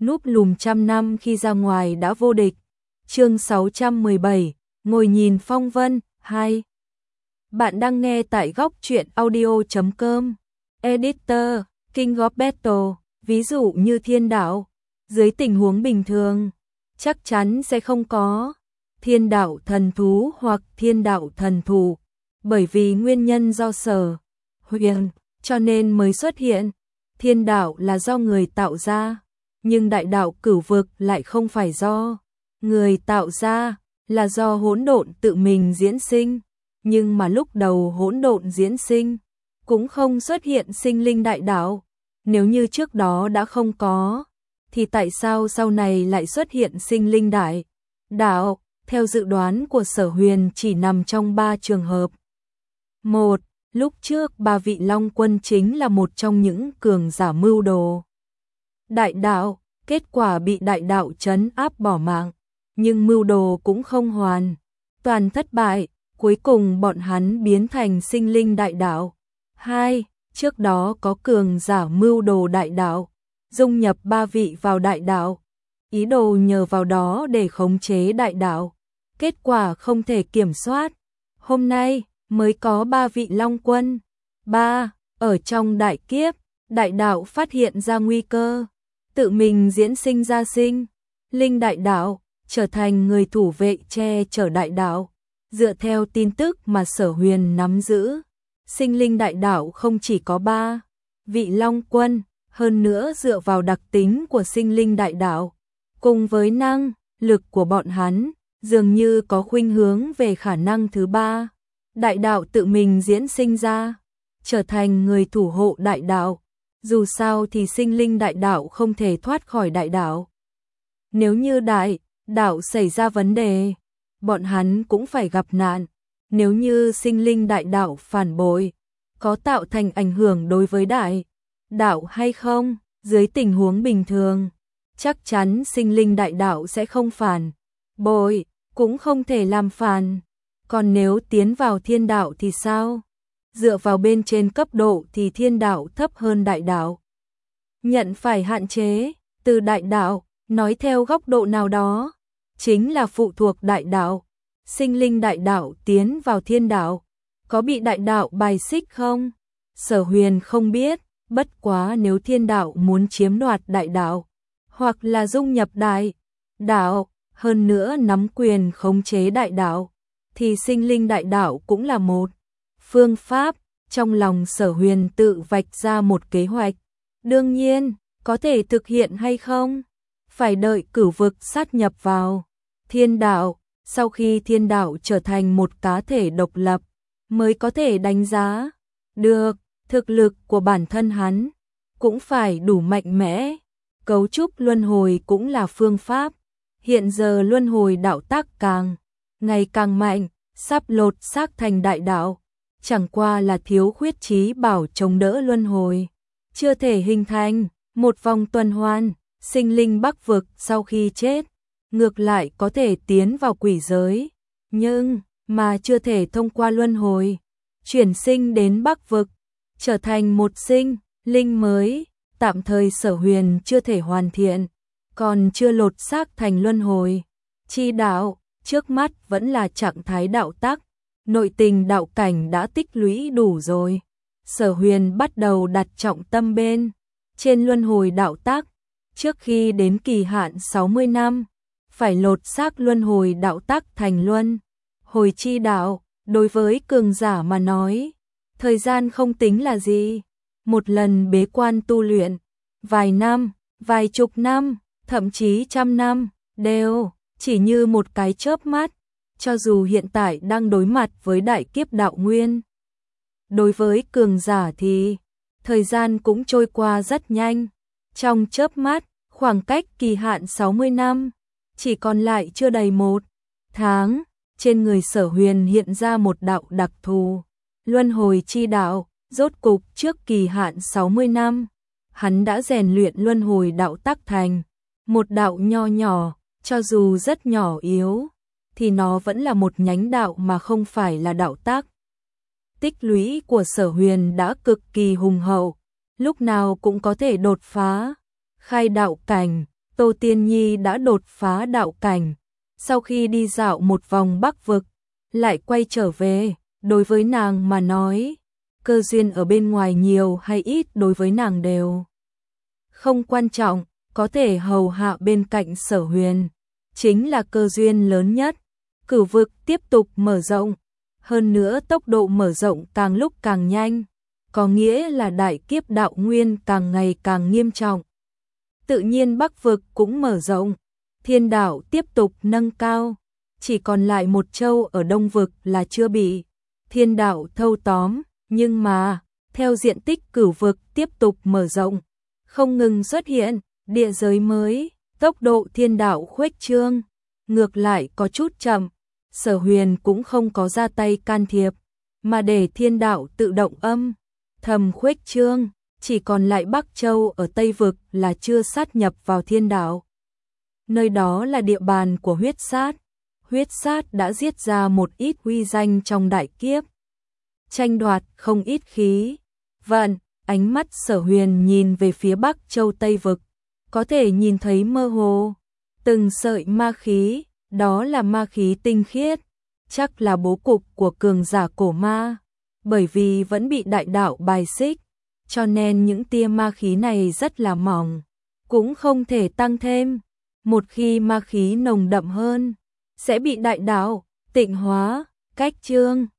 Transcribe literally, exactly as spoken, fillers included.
núp lùm trăm năm khi ra ngoài đã vô địch. Chương sáu trăm mười bảy, ngồi nhìn phong vân, hai. Bạn đang nghe tại góc truyện audio chấm com. Editor, King of Battle, ví dụ như thiên đạo, dưới tình huống bình thường, chắc chắn sẽ không có thiên đạo thần thú hoặc thiên đạo thần thù, bởi vì nguyên nhân do Sở Huyền cho nên mới xuất hiện. Thiên đạo là do người tạo ra, nhưng đại đạo cửu vực lại không phải do người tạo ra, là do hỗn độn tự mình diễn sinh. Nhưng mà lúc đầu hỗn độn diễn sinh, cũng không xuất hiện sinh linh đại đạo. Nếu như trước đó đã không có, thì tại sao sau này lại xuất hiện sinh linh đại đạo? Theo dự đoán của Sở Huyền chỉ nằm trong ba trường hợp. Một, lúc trước ba vị Long Quân chính là một trong những cường giả mưu đồ đại đạo, kết quả bị đại đạo trấn áp bỏ mạng, nhưng mưu đồ cũng không hoàn toàn thất bại, cuối cùng bọn hắn biến thành sinh linh đại đạo. Hai, trước đó có cường giả mưu đồ đại đạo, dung nhập ba vị vào đại đạo, ý đồ nhờ vào đó để khống chế đại đạo, kết quả không thể kiểm soát. Hôm nay mới có ba vị Long Quân. Ba, ở trong đại kiếp, đại đạo phát hiện ra nguy cơ, tự mình diễn sinh ra sinh linh đại đạo, trở thành người thủ vệ che chở đại đạo. Dựa theo tin tức mà Sở Huyền nắm giữ, sinh linh đại đạo không chỉ có ba vị Long Quân, hơn nữa dựa vào đặc tính của sinh linh đại đạo, cùng với năng lực của bọn hắn, dường như có khuynh hướng về khả năng thứ ba. Đại đạo tự mình diễn sinh ra, trở thành người thủ hộ đại đạo. Dù sao thì sinh linh đại đạo không thể thoát khỏi đại đạo. Nếu như đại đạo xảy ra vấn đề, bọn hắn cũng phải gặp nạn. Nếu như sinh linh đại đạo phản bội, có tạo thành ảnh hưởng đối với đại đạo hay không? Dưới tình huống bình thường, chắc chắn sinh linh đại đạo sẽ không phản bội, cũng không thể làm phản. Còn nếu tiến vào thiên đạo thì sao? Dựa vào bên trên cấp độ thì thiên đạo thấp hơn đại đạo, nhận phải hạn chế từ đại đạo, nói theo góc độ nào đó, chính là phụ thuộc đại đạo. Sinh linh đại đạo tiến vào thiên đạo, có bị đại đạo bài xích không? Sở Huyền không biết, bất quá nếu thiên đạo muốn chiếm đoạt đại đạo, hoặc là dung nhập đại đạo, hơn nữa nắm quyền khống chế đại đạo, thì sinh linh đại đạo cũng là một phương pháp. Trong lòng Sở Huyền tự vạch ra một kế hoạch. Đương nhiên, có thể thực hiện hay không, phải đợi cửu vực sát nhập vào thiên đạo, sau khi thiên đạo trở thành một cá thể độc lập, mới có thể đánh giá được thực lực của bản thân hắn, cũng phải đủ mạnh mẽ. Cấu trúc luân hồi cũng là phương pháp. Hiện giờ luân hồi đạo tác càng ngày càng mạnh, sắp lột xác thành đại đạo, chẳng qua là thiếu khuyết trí bảo chống đỡ luân hồi, chưa thể hình thành một vòng tuần hoàn. Sinh linh Bắc vực sau khi chết, ngược lại có thể tiến vào quỷ giới, nhưng mà chưa thể thông qua luân hồi, chuyển sinh đến Bắc vực, trở thành một sinh linh mới. Tạm thời Sở Huyền chưa thể hoàn thiện, còn chưa lột xác thành luân hồi chi đạo, trước mắt vẫn là trạng thái đạo tắc. Nội tình đạo cảnh đã tích lũy đủ rồi. Sở Huyền bắt đầu đặt trọng tâm bên trên luân hồi đạo tác. Trước khi đến kỳ hạn sáu mươi năm, phải lột xác luân hồi đạo tác thành luân hồi chi đạo. Đối với cường giả mà nói, thời gian không tính là gì. Một lần bế quan tu luyện, vài năm, vài chục năm, thậm chí trăm năm, đều chỉ như một cái chớp mắt. Cho dù hiện tại đang đối mặt với đại kiếp đạo nguyên, đối với cường giả thì thời gian cũng trôi qua rất nhanh. Trong chớp mắt, khoảng cách kỳ hạn sáu mươi năm chỉ còn lại chưa đầy một tháng. Trên người Sở Huyền hiện ra một đạo đặc thù, luân hồi chi đạo. Rốt cục trước kỳ hạn sáu mươi năm, hắn đã rèn luyện luân hồi đạo tác thành một đạo nho nhỏ, cho dù rất nhỏ yếu, thì nó vẫn là một nhánh đạo mà không phải là đạo tác. Tích lũy của Sở Huyền đã cực kỳ hùng hậu, lúc nào cũng có thể đột phá khai đạo cảnh, Tô Tiên Nhi đã đột phá đạo cảnh, sau khi đi dạo một vòng Bắc vực, lại quay trở về, đối với nàng mà nói, cơ duyên ở bên ngoài nhiều hay ít đối với nàng đều không quan trọng, có thể hầu hạ bên cạnh Sở Huyền, chính là cơ duyên lớn nhất. Cửu vực tiếp tục mở rộng, hơn nữa tốc độ mở rộng càng lúc càng nhanh, có nghĩa là đại kiếp đạo nguyên càng ngày càng nghiêm trọng. Tự nhiên Bắc vực cũng mở rộng, thiên đạo tiếp tục nâng cao, chỉ còn lại một châu ở Đông vực là chưa bị thiên đạo thâu tóm, nhưng mà, theo diện tích cửu vực tiếp tục mở rộng, không ngừng xuất hiện địa giới mới, tốc độ thiên đạo khuếch trương, ngược lại có chút chậm. Sở Huyền cũng không có ra tay can thiệp, mà để thiên đạo tự động âm thầm khuếch trương, chỉ còn lại Bắc Châu ở Tây vực là chưa sát nhập vào thiên đạo. Nơi đó là địa bàn của huyết sát, huyết sát đã giết ra một ít uy danh trong đại kiếp, tranh đoạt không ít khí vận. Ánh mắt Sở Huyền nhìn về phía Bắc Châu Tây vực, có thể nhìn thấy mơ hồ từng sợi ma khí, đó là ma khí tinh khiết, chắc là bố cục của cường giả cổ ma, bởi vì vẫn bị đại đạo bài xích, cho nên những tia ma khí này rất là mỏng, cũng không thể tăng thêm. Một khi ma khí nồng đậm hơn, sẽ bị đại đạo tịnh hóa, cách trương.